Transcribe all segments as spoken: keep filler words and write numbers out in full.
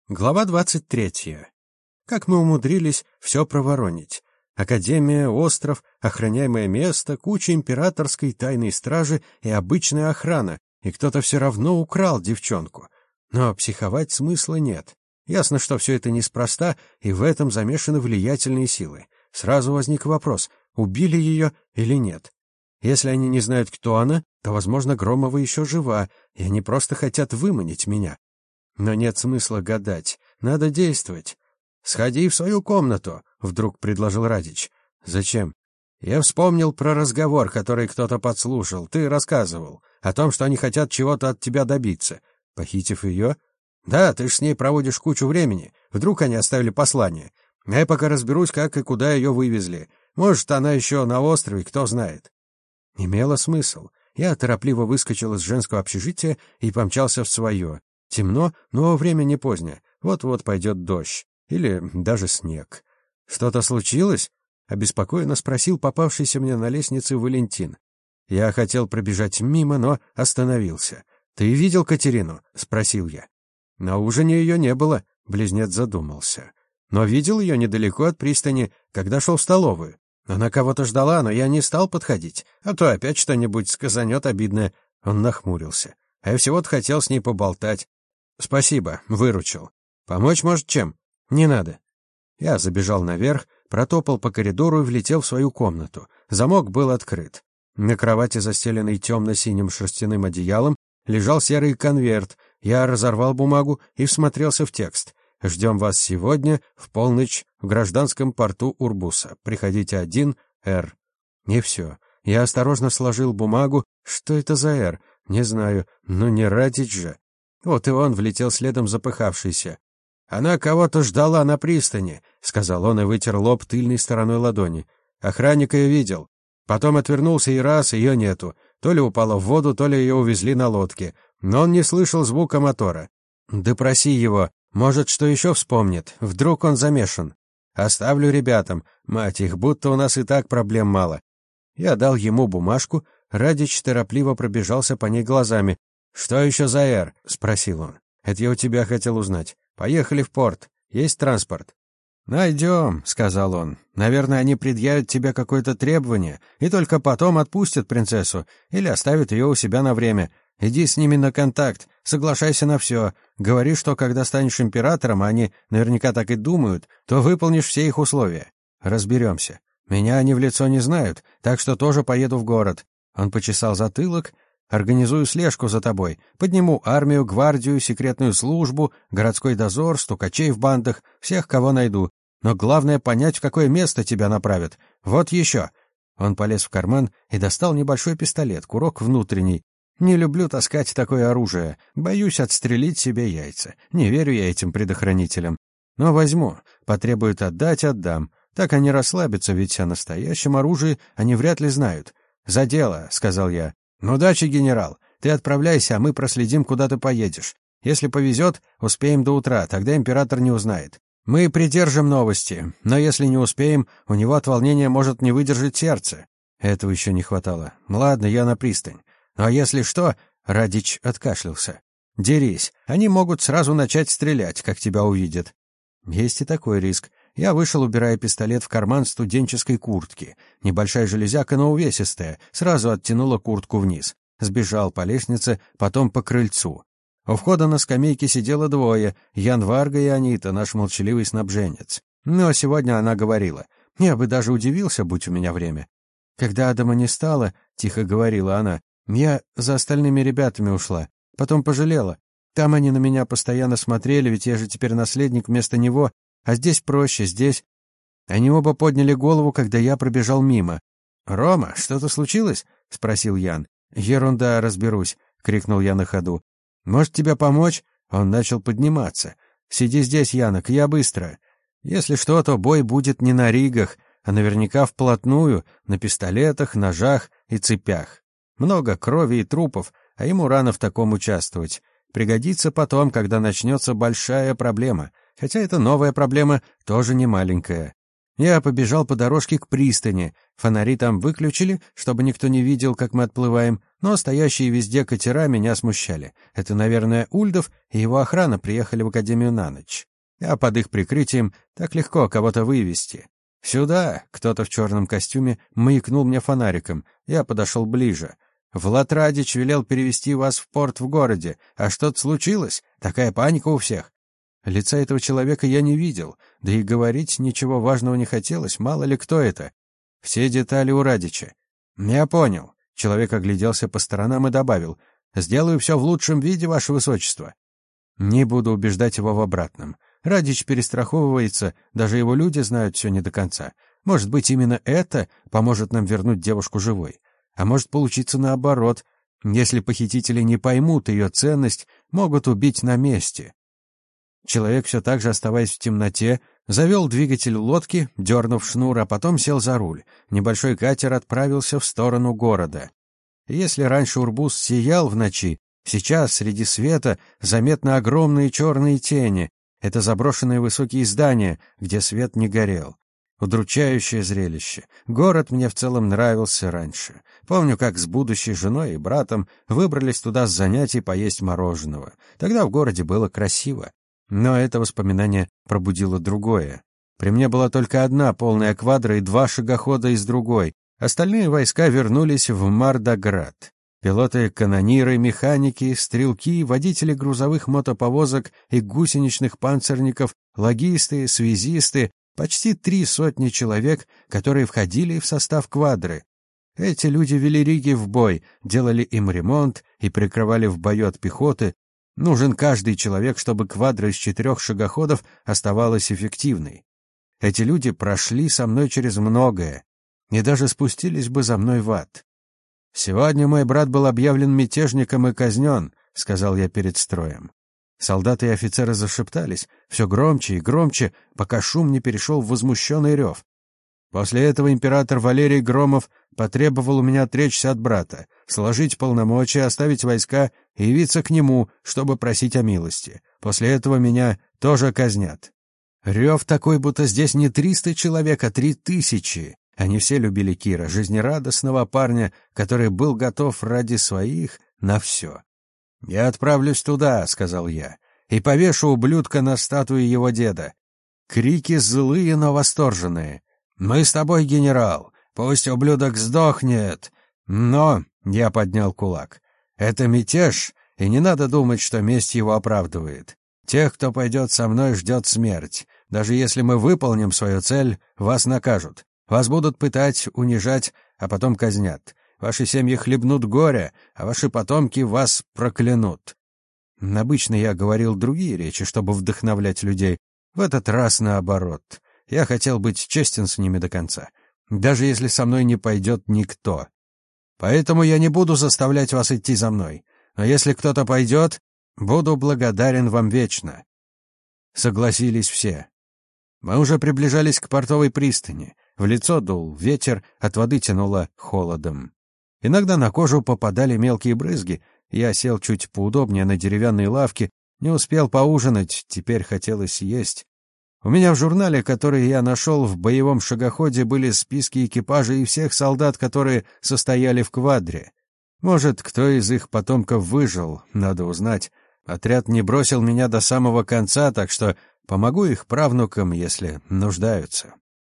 Глава двадцать третья. Как мы умудрились все проворонить? Академия, остров, охраняемое место, куча императорской тайной стражи и обычная охрана, и кто-то все равно украл девчонку. Но психовать смысла нет. Ясно, что все это неспроста, и в этом замешаны влиятельные силы. Сразу возник вопрос, убили ее или нет. Если они не знают, кто она, то, возможно, Громова еще жива, и они просто хотят выманить меня. Но нет смысла гадать, надо действовать. «Сходи в свою комнату», — вдруг предложил Радич. «Зачем?» «Я вспомнил про разговор, который кто-то подслушал. Ты рассказывал о том, что они хотят чего-то от тебя добиться. Похитив ее?» «Да, ты ж с ней проводишь кучу времени. Вдруг они оставили послание. Я пока разберусь, как и куда ее вывезли. Может, она еще на острове, кто знает». Имело смысл. Я торопливо выскочил из женского общежития и помчался в свое. Темно, но время не позднее. Вот-вот пойдет дождь. Или даже снег. «Что-то случилось?» — обеспокоенно спросил попавшийся мне на лестнице Валентин. Я хотел пробежать мимо, но остановился. «Ты видел Катерину?» — спросил я. «На ужине ее не было», — близнец задумался. «Но видел ее недалеко от пристани, когда шел в столовую. Она кого-то ждала, но я не стал подходить, а то опять что-нибудь сказанет обидное». Он нахмурился. «А я всего-то хотел с ней поболтать». «Спасибо, выручил. Помочь, может, чем?» «Не надо». Я забежал наверх, протопал по коридору и влетел в свою комнату. Замок был открыт. На кровати, застеленной темно-синим шерстяным одеялом, лежал серый конверт. Я разорвал бумагу и всмотрелся в текст. «Ждем вас сегодня в полночь в гражданском порту Урбуса. Приходите один, Р». И все. Я осторожно сложил бумагу. Что это за Р? Не знаю, но не Радич же. Вот и он влетел следом запыхавшийся. «Она кого-то ждала на пристани», — сказал он и вытер лоб тыльной стороной ладони. «Охранник ее видел. Потом отвернулся и раз, ее нету. То ли упала в воду, то ли ее увезли на лодке. Но он не слышал звука мотора. Допроси его, может, что еще вспомнит. Вдруг он замешан. Оставлю ребятам. Мать их, будто у нас и так проблем мало». Я дал ему бумажку. Радич торопливо пробежался по ней глазами. «Что еще за Р?» — спросил он. «Это я у тебя хотел узнать. Поехали в порт. Есть транспорт?» «Найдем», — сказал он. «Наверное, они предъявят тебе какое-то требование и только потом отпустят принцессу или оставят ее у себя на время. Иди с ними на контакт, соглашайся на все. Говори, что когда станешь императором, а они наверняка так и думают, то выполнишь все их условия. Разберемся. Меня они в лицо не знают, так что тоже поеду в город». Он почесал затылок. «Организую слежку за тобой. Подниму армию, гвардию, секретную службу, городской дозор, стукачей в бандах, всех, кого найду. Но главное понять, в какое место тебя направят. Вот еще». Он полез в карман и достал небольшой пистолет, курок внутренний. «Не люблю таскать такое оружие. Боюсь отстрелить себе яйца. Не верю я этим предохранителям. Но возьму. Потребуют отдать — отдам. Так они расслабятся, ведь о настоящем оружии они вряд ли знают. За дело», — сказал я. «Ну, удачи, генерал. Ты отправляйся, а мы проследим, куда ты поедешь. Если повезет, успеем до утра, тогда император не узнает. Мы придержим новости, но если не успеем, у него от волнения может не выдержать сердце». Этого еще не хватало. «Ладно, я на пристань. А если что...» — Радич откашлялся. «Дерись. Они могут сразу начать стрелять, как тебя увидят». Есть и такой риск. Я вышел, убирая пистолет в карман студенческой куртки. Небольшая железяка, но увесистая, сразу оттянула куртку вниз. Сбежал по лестнице, потом по крыльцу. У входа на скамейке сидело двое, Ян Варга и Анита, наш молчаливый снабженец. Но сегодня она говорила. Я бы даже удивился, будь у меня время. «Когда Адама не стало, — тихо говорила она, — я за остальными ребятами ушла. Потом пожалела. Там они на меня постоянно смотрели, ведь я же теперь наследник вместо него. А здесь проще, здесь...» Они оба подняли голову, когда я пробежал мимо. «Рома, что-то случилось?» — спросил Ян. «Ерунда, разберусь», — крикнул я на ходу. «Может, тебе помочь?» Он начал подниматься. «Сиди здесь, Янок, я быстро. Если что, то бой будет не на ригах, а наверняка вплотную, на пистолетах, ножах и цепях. Много крови и трупов, а ему рано в таком участвовать. Пригодится потом, когда начнется большая проблема. Хотя эта новая проблема тоже не маленькая». Я побежал по дорожке к пристани. Фонари там выключили, чтобы никто не видел, как мы отплываем. Но стоящие везде катера меня смущали. Это, наверное, Ульдов и его охрана приехали в академию на ночь. А под их прикрытием так легко кого-то вывести. «Сюда!» — кто-то в черном костюме маякнул мне фонариком. Я подошел ближе. «Влад Радич велел перевести вас в порт в городе. А что-то случилось? Такая паника у всех». Лица этого человека я не видел, да и говорить ничего важного не хотелось, мало ли кто это. Все детали у Радича. «Я понял». Человек огляделся по сторонам и добавил: «Сделаю все в лучшем виде, ваше высочество». Не буду убеждать его в обратном. Радич перестраховывается, даже его люди знают все не до конца. Может быть, именно это поможет нам вернуть девушку живой. А может получиться наоборот. Если похитители не поймут ее ценность, могут убить на месте. Человек, все так же оставаясь в темноте, завел двигатель лодки, дернув шнур, а потом сел за руль. Небольшой катер отправился в сторону города. Если раньше Урбус сиял в ночи, сейчас среди света заметны огромные черные тени. Это заброшенные высокие здания, где свет не горел. Удручающее зрелище. Город мне в целом нравился раньше. Помню, как с будущей женой и братом выбрались туда с занятий поесть мороженого. Тогда в городе было красиво. Но это воспоминание пробудило другое. При мне была только одна полная квадра и два шагохода из другой. Остальные войска вернулись в Мардаград. Пилоты, канониры, механики, стрелки, водители грузовых мотоповозок и гусеничных панцирников, логисты, связисты, почти три сотни человек, которые входили в состав квадры. Эти люди вели риги в бой, делали им ремонт и прикрывали в бою от пехоты. Нужен каждый человек, чтобы квадра из четырех шагоходов оставалась эффективной. Эти люди прошли со мной через многое и даже спустились бы за мной в ад. «Сегодня мой брат был объявлен мятежником и казнен», — сказал я перед строем. Солдаты и офицеры зашептались, все громче и громче, пока шум не перешел в возмущенный рев. После этого император Валерий Громов потребовал у меня отречься от брата, сложить полномочия, оставить войска и явиться к нему, чтобы просить о милости. После этого меня тоже казнят. Рев такой, будто здесь не триста человек, а три тысячи. Они все любили Кира, жизнерадостного парня, который был готов ради своих на все. «Я отправлюсь туда», — сказал я, — «и повешу ублюдка на статуе его деда». Крики злые, но восторженные. «Мы с тобой, генерал, пусть ублюдок сдохнет». Но, — я поднял кулак, — это мятеж, и не надо думать, что месть его оправдывает. Тех, кто пойдет со мной, ждет смерть. Даже если мы выполним свою цель, вас накажут. Вас будут пытать, унижать, а потом казнят. Ваши семьи хлебнут горя, а ваши потомки вас проклянут. Обычно я говорил другие речи, чтобы вдохновлять людей. В этот раз наоборот. Я хотел быть честен с ними до конца, даже если со мной не пойдет никто. Поэтому я не буду заставлять вас идти за мной. Но если кто-то пойдет, буду благодарен вам вечно. Согласились все. Мы уже приближались к портовой пристани. В лицо дул ветер, от воды тянуло холодом. Иногда на кожу попадали мелкие брызги. Я сел чуть поудобнее на деревянной лавке, не успел поужинать, теперь хотелось есть. У меня в журнале, который я нашел в боевом шагоходе, были списки экипажей и всех солдат, которые состояли в квадре. Может, кто из их потомков выжил, надо узнать. Отряд не бросил меня до самого конца, так что помогу их правнукам, если нуждаются.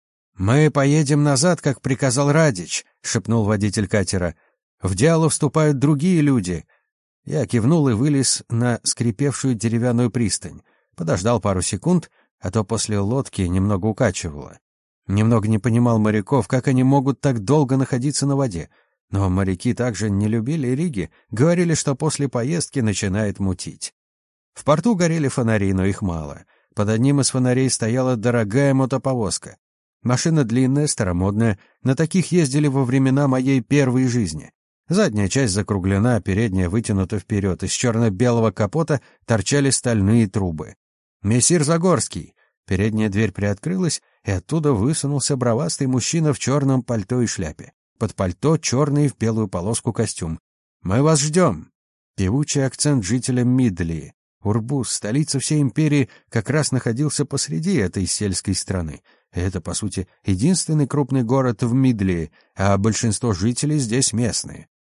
«Мы поедем назад, как приказал Радич», — шепнул водитель катера. «В дело вступают другие люди». Я кивнул и вылез на скрипевшую деревянную пристань. Подождал пару секунд, а то после лодки немного укачивало. Немного не понимал моряков, как они могут так долго находиться на воде. Но моряки также не любили риги, говорили, что после поездки начинает мутить. В порту горели фонари, но их мало. Под одним из фонарей стояла дорогая мотоповозка. Машина длинная, старомодная, на таких ездили во времена моей первой жизни. Задняя часть закруглена, передняя вытянута вперед, из черно-белого капота торчали стальные трубы. «Мессир Загорский!» Передняя дверь приоткрылась, и оттуда высунулся бровастый мужчина в черном пальто и шляпе. Под пальто черный в белую полоску костюм. «Мы вас ждем!» Певучий акцент жителя Мидлии. Урбус, столица всей империи, как раз находился посреди этой сельской страны. Это, по сути, единственный крупный город в Мидлии, а большинство жителей здесь местные.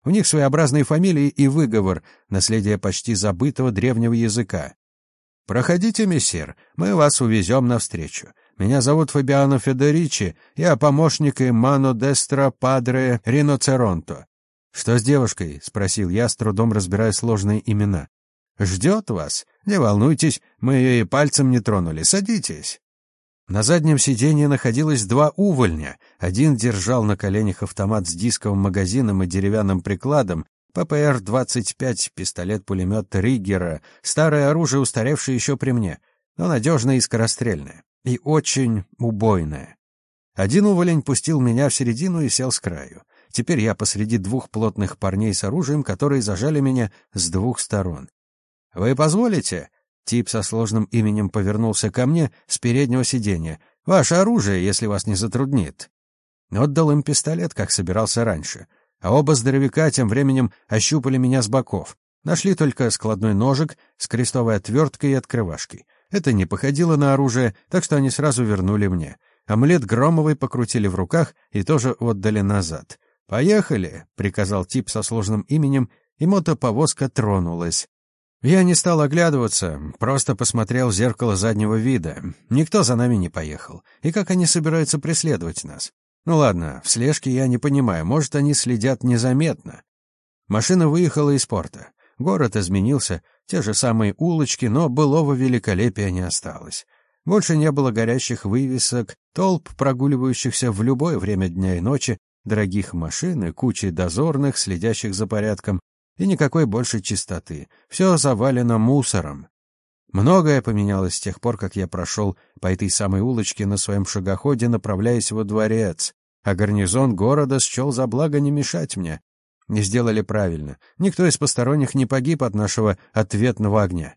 У них своеобразные фамилии и выговор, наследие почти забытого древнего языка. «Проходите, мессир, мы вас увезем навстречу. Меня зовут Фабиано Федеричи, я помощник Мано Дестро Падре Риноцеронто». «Что с девушкой?» — спросил я, с трудом разбирая сложные имена. «Ждет вас. Не волнуйтесь, мы ее и пальцем не тронули. Садитесь». На заднем сиденье находилось два увольня. Один держал на коленях автомат с дисковым магазином и деревянным прикладом, пэ пэ эр двадцать пять, пистолет-пулемет Риггера, старое оружие, устаревшее еще при мне, но надежное и скорострельное, и очень убойное. Один уволень пустил меня в середину и сел с краю. Теперь я посреди двух плотных парней с оружием, которые зажали меня с двух сторон. «Вы позволите?» Тип со сложным именем повернулся ко мне с переднего сиденья. «Ваше оружие, если вас не затруднит». Отдал им пистолет, как собирался раньше. А оба здоровяка тем временем ощупали меня с боков. Нашли только складной ножик с крестовой отверткой и открывашкой. Это не походило на оружие, так что они сразу вернули мне. Амулет Громовой покрутили в руках и тоже отдали назад. «Поехали», — приказал тип со сложным именем, и мотоповозка тронулась. Я не стал оглядываться, просто посмотрел в зеркало заднего вида. Никто за нами не поехал. И как они собираются преследовать нас? Ну ладно, в слежке я не понимаю, может, они следят незаметно. Машина выехала из порта. Город изменился, те же самые улочки, но былого великолепия не осталось. Больше не было горящих вывесок, толп, прогуливающихся в любое время дня и ночи, дорогих машин и кучи дозорных, следящих за порядком, и никакой больше чистоты. Все завалено мусором. Многое поменялось с тех пор, как я прошел по этой самой улочке на своем шагоходе, направляясь во дворец, а гарнизон города счел за благо не мешать мне. Не сделали правильно. Никто из посторонних не погиб от нашего ответного огня.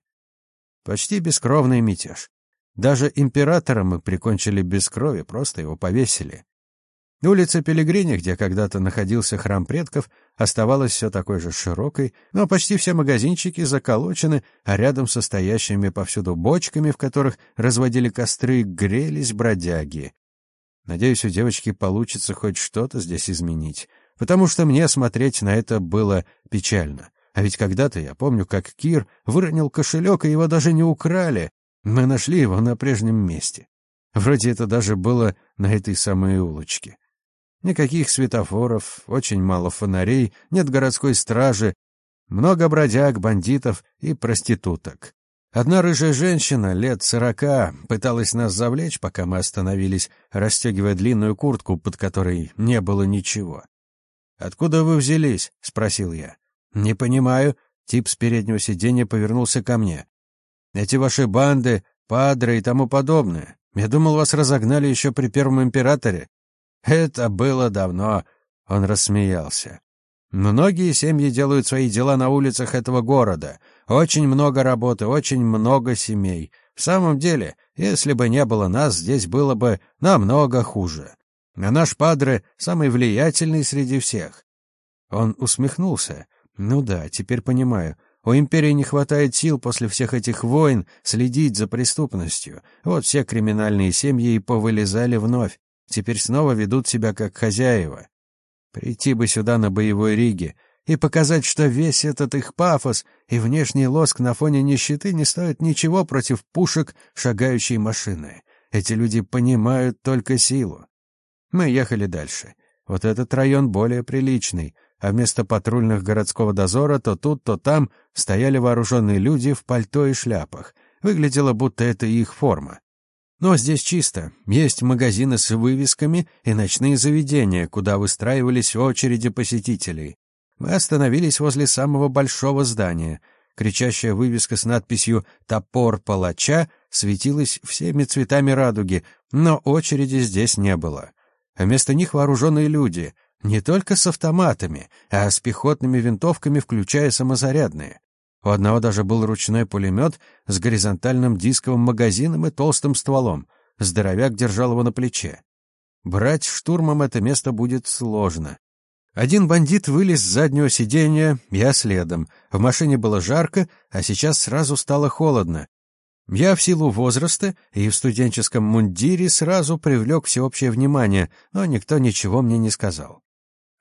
Почти бескровный мятеж. Даже императора мы прикончили без крови, просто его повесили. Улица Пелегрини, где когда-то находился храм предков, оставалась все такой же широкой, но почти все магазинчики заколочены, а рядом со стоящими повсюду бочками, в которых разводили костры, грелись бродяги. Надеюсь, у девочки получится хоть что-то здесь изменить, потому что мне смотреть на это было печально. А ведь когда-то я помню, как Кир выронил кошелек, и его даже не украли. Мы нашли его на прежнем месте. Вроде это даже было на этой самой улочке. Никаких светофоров, очень мало фонарей, нет городской стражи, много бродяг, бандитов и проституток. Одна рыжая женщина лет сорока пыталась нас завлечь, пока мы остановились, расстегивая длинную куртку, под которой не было ничего. «Откуда вы взялись?» — спросил я. «Не понимаю». Тип с переднего сиденья повернулся ко мне. «Эти ваши банды, падре и тому подобное. Я думал, вас разогнали еще при первом императоре». «Это было давно», — он рассмеялся. «Многие семьи делают свои дела на улицах этого города. Очень много работы, очень много семей. В самом деле, если бы не было нас, здесь было бы намного хуже. А наш падре самый влиятельный среди всех». Он усмехнулся. «Ну да, теперь понимаю. У империи не хватает сил после всех этих войн следить за преступностью. Вот все криминальные семьи и повылезали вновь. Теперь снова ведут себя как хозяева. Прийти бы сюда на боевой риге и показать, что весь этот их пафос и внешний лоск на фоне нищеты не стоят ничего против пушек шагающей машины. Эти люди понимают только силу». Мы ехали дальше. Вот этот район более приличный, а вместо патрульных городского дозора то тут, то там стояли вооруженные люди в пальто и шляпах. Выглядело, будто это их форма. Но здесь чисто. Есть магазины с вывесками и ночные заведения, куда выстраивались очереди посетителей. Мы остановились возле самого большого здания. Кричащая вывеска с надписью «Топор палача» светилась всеми цветами радуги, но очереди здесь не было. А вместо них вооруженные люди, не только с автоматами, а с пехотными винтовками, включая самозарядные. У одного даже был ручной пулемет с горизонтальным дисковым магазином и толстым стволом. Здоровяк держал его на плече. Брать штурмом это место будет сложно. Один бандит вылез с заднего сиденья, я следом. В машине было жарко, а сейчас сразу стало холодно. Я в силу возраста и в студенческом мундире сразу привлек всеобщее внимание, но никто ничего мне не сказал.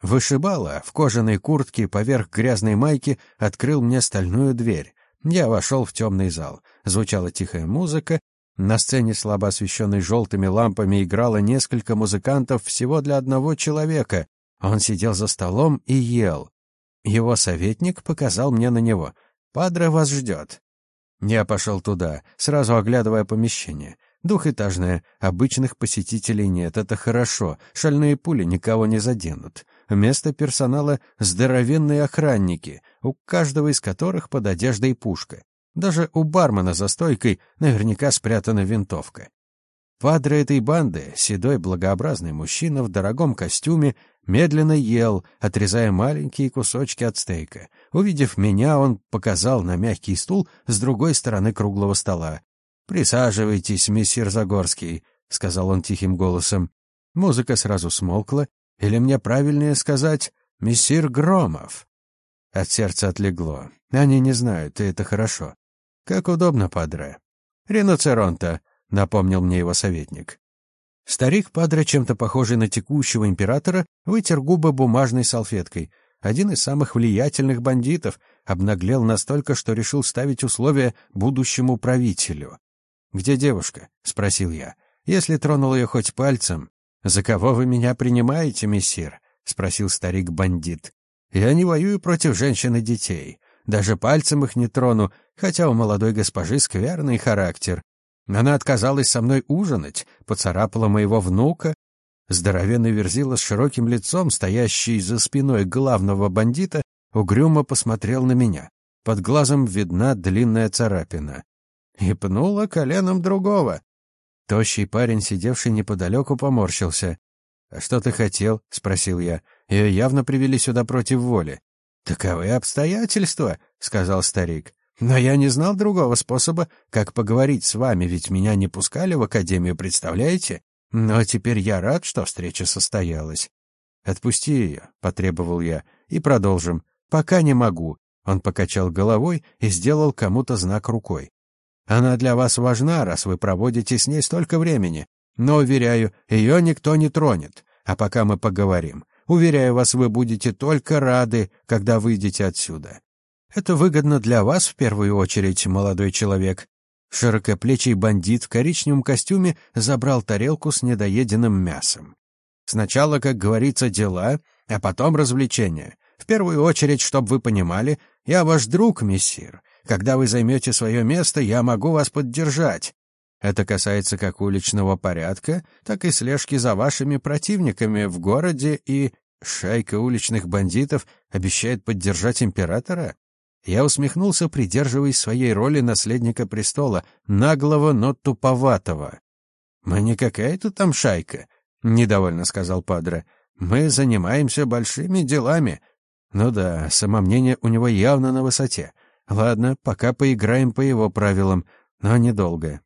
Вышибала в кожаной куртке поверх грязной майки открыл мне стальную дверь. Я вошел в темный зал. Звучала тихая музыка. На сцене, слабо освещенной желтыми лампами, играло несколько музыкантов всего для одного человека. Он сидел за столом и ел. Его советник показал мне на него. «Падре вас ждет». Я пошел туда, сразу оглядывая помещение. Двухэтажное, обычных посетителей нет, это хорошо, шальные пули никого не заденут. Вместо персонала здоровенные охранники, у каждого из которых под одеждой пушка. Даже у бармена за стойкой наверняка спрятана винтовка. Падре этой банды, седой благообразный мужчина в дорогом костюме, медленно ел, отрезая маленькие кусочки от стейка. Увидев меня, он показал на мягкий стул с другой стороны круглого стола. «Присаживайтесь, месье Загорский», — сказал он тихим голосом. Музыка сразу смолкла, или мне правильнее сказать «месье Громов». От сердца отлегло. Они не знают, и это хорошо. «Как удобно, падре». «Риноцеронта», — напомнил мне его советник. Старик падре, чем-то похожий на текущего императора, вытер губы бумажной салфеткой. Один из самых влиятельных бандитов обнаглел настолько, что решил ставить условия будущему правителю. «Где девушка?» — спросил я. «Если тронул ее хоть пальцем...» «За кого вы меня принимаете, мессир?» — спросил старик-бандит. «Я не воюю против женщин и детей. Даже пальцем их не трону, хотя у молодой госпожи скверный характер. Она отказалась со мной ужинать, поцарапала моего внука». Здоровенный верзила с широким лицом, стоящий за спиной главного бандита, угрюмо посмотрел на меня. Под глазом видна длинная царапина. И пнула коленом другого. Тощий парень, сидевший неподалеку, поморщился. «А что ты хотел?» — спросил я. «Ее явно привели сюда против воли». «Таковы обстоятельства», — сказал старик. «Но я не знал другого способа, как поговорить с вами, ведь меня не пускали в академию, представляете? Но теперь я рад, что встреча состоялась». «Отпусти ее», — потребовал я, — «и продолжим». «Пока не могу». Он покачал головой и сделал кому-то знак рукой. «Она для вас важна, раз вы проводите с ней столько времени. Но, уверяю, ее никто не тронет. А пока мы поговорим. Уверяю вас, вы будете только рады, когда выйдете отсюда. Это выгодно для вас в первую очередь, молодой человек». Широкоплечий бандит в коричневом костюме забрал тарелку с недоеденным мясом. «Сначала, как говорится, дела, а потом развлечения. В первую очередь, чтобы вы понимали, я ваш друг, мессир. Когда вы займете свое место, я могу вас поддержать. Это касается как уличного порядка, так и слежки за вашими противниками в городе, и шайка уличных бандитов обещает поддержать императора». Я усмехнулся, придерживаясь своей роли наследника престола, наглого, но туповатого. «Мы не какая-то там шайка», — недовольно сказал падре. «Мы занимаемся большими делами». Ну да, самомнение у него явно на высоте. Ладно, пока поиграем по его правилам, но недолго.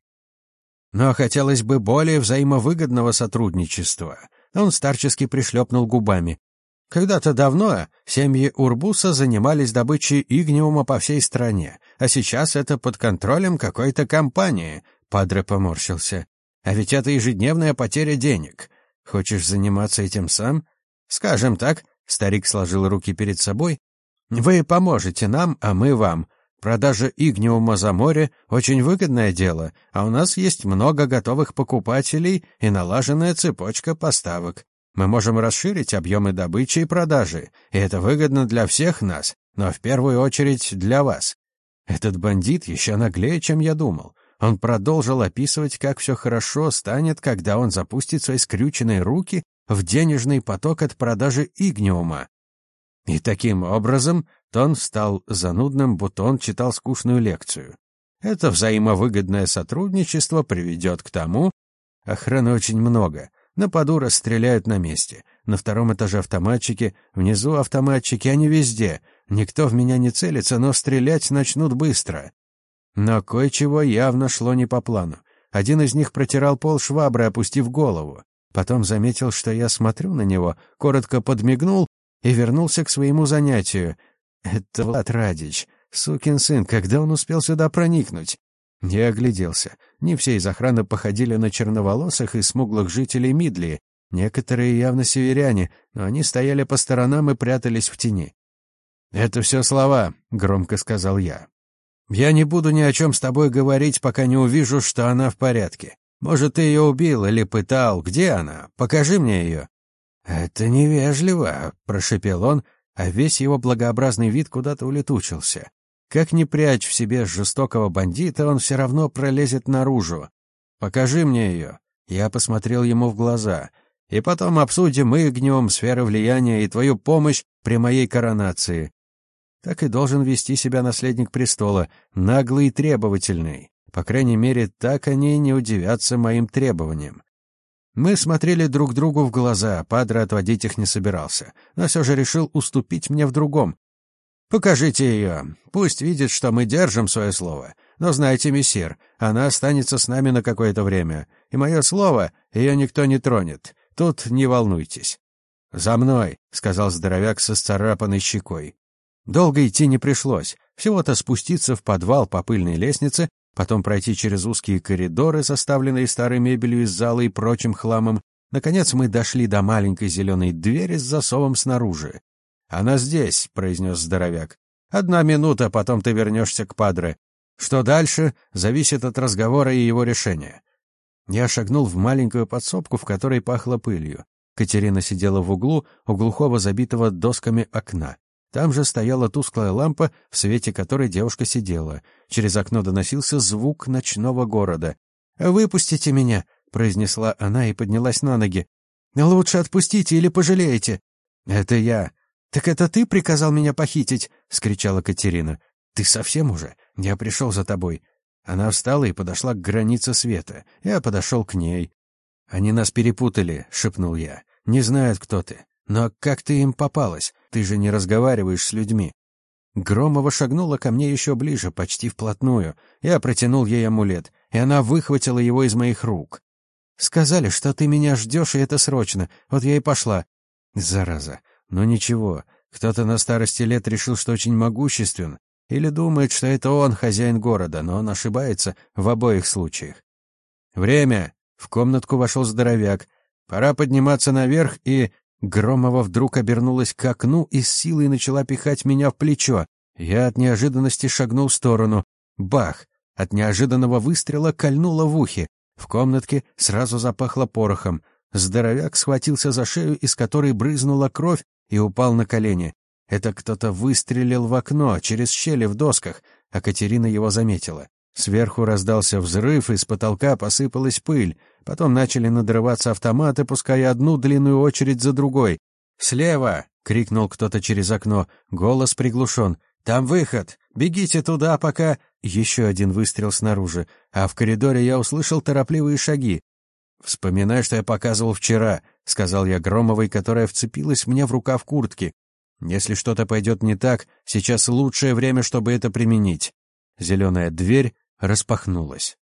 Но хотелось бы более взаимовыгодного сотрудничества. Он старчески пришлепнул губами. Когда-то давно семьи Урбуса занимались добычей игниума по всей стране, а сейчас это под контролем какой-то компании. Падре поморщился. А ведь это ежедневная потеря денег. Хочешь заниматься этим сам? Скажем так, старик сложил руки перед собой. Вы поможете нам, а мы вам. Продажа игниума за море — очень выгодное дело, а у нас есть много готовых покупателей и налаженная цепочка поставок. Мы можем расширить объемы добычи и продажи, и это выгодно для всех нас, но в первую очередь для вас. Этот бандит еще наглее, чем я думал. Он продолжил описывать, как все хорошо станет, когда он запустит свои скрюченные руки в денежный поток от продажи игниума. И таким образом тон стал занудным, будто он читал скучную лекцию. Это взаимовыгодное сотрудничество приведет к тому... Охраны очень много. Нападу, расстреляют на месте. На втором этаже автоматчики, внизу автоматчики, они везде. Никто в меня не целится, но стрелять начнут быстро. Но кое-чего явно шло не по плану. Один из них протирал пол шваброй, опустив голову. Потом заметил, что я смотрю на него, коротко подмигнул и вернулся к своему занятию. Это Влад Радич, сукин сын, когда он успел сюда проникнуть? Я огляделся. Не все из охраны походили на черноволосых и смуглых жителей Мидлии. Некоторые явно северяне, но они стояли по сторонам и прятались в тени. «Это все слова», — громко сказал я. «Я не буду ни о чем с тобой говорить, пока не увижу, что она в порядке. Может, ты ее убил или пытал. Где она? Покажи мне ее». «Это невежливо», — прошепел он, а весь его благообразный вид куда-то улетучился. Как ни прячь в себе жестокого бандита, он все равно пролезет наружу. «Покажи мне ее». Я посмотрел ему в глаза. «И потом обсудим Игниум, сферы влияния и твою помощь при моей коронации». Так и должен вести себя наследник престола, наглый и требовательный. По крайней мере, так они не удивятся моим требованиям. Мы смотрели друг другу в глаза, Падре отводить их не собирался, но все же решил уступить мне в другом. «Покажите ее. Пусть видит, что мы держим свое слово. Но знайте, мессир, она останется с нами на какое-то время, и мое слово ее никто не тронет. Тут не волнуйтесь». «За мной», — сказал здоровяк со сцарапанной щекой. Долго идти не пришлось. Всего-то спуститься в подвал по пыльной лестнице, потом пройти через узкие коридоры, заставленные старой мебелью из зала и прочим хламом. Наконец мы дошли до маленькой зеленой двери с засовом снаружи. «Она здесь», — произнес здоровяк. «Одна минута, потом ты вернешься к Падре. Что дальше, зависит от разговора и его решения». Я шагнул в маленькую подсобку, в которой пахло пылью. Катерина сидела в углу, у глухого забитого досками окна. Там же стояла тусклая лампа, в свете которой девушка сидела. Через окно доносился звук ночного города. «Выпустите меня», — произнесла она и поднялась на ноги. «Лучше отпустите или пожалеете». «Это я». «Так это ты приказал меня похитить?» — скричала Катерина. «Ты совсем уже? Я пришел за тобой». Она встала и подошла к границе света. Я подошел к ней. «Они нас перепутали», — шепнул я. «Не знают, кто ты. Но как ты им попалась? Ты же не разговариваешь с людьми». Громова шагнула ко мне еще ближе, почти вплотную. Я протянул ей амулет, и она выхватила его из моих рук. «Сказали, что ты меня ждешь, и это срочно. Вот я и пошла». Зараза. Ну ничего, кто-то на старости лет решил, что очень могуществен, или думает, что это он хозяин города, но он ошибается в обоих случаях. «Время!» — в комнатку вошел здоровяк. «Пора подниматься наверх и...» Громова вдруг обернулась к окну и с силой начала пихать меня в плечо. Я от неожиданности шагнул в сторону. Бах! От неожиданного выстрела кольнуло в ухе. В комнатке сразу запахло порохом. Здоровяк схватился за шею, из которой брызнула кровь, и упал на колени. Это кто-то выстрелил в окно через щели в досках, а Катерина его заметила. Сверху раздался взрыв, и с потолка посыпалась пыль. Потом начали надрываться автоматы, пуская одну длинную очередь за другой. «Слева!» — крикнул кто-то через окно. Голос приглушен. «Там выход! Бегите туда, пока...» Еще один выстрел снаружи, а в коридоре я услышал торопливые шаги. «Вспоминай, что я показывал вчера», — сказал я Громовой, которая вцепилась мне в рукав куртки. «Если что-то пойдет не так, сейчас лучшее время, чтобы это применить». Зеленая дверь распахнулась.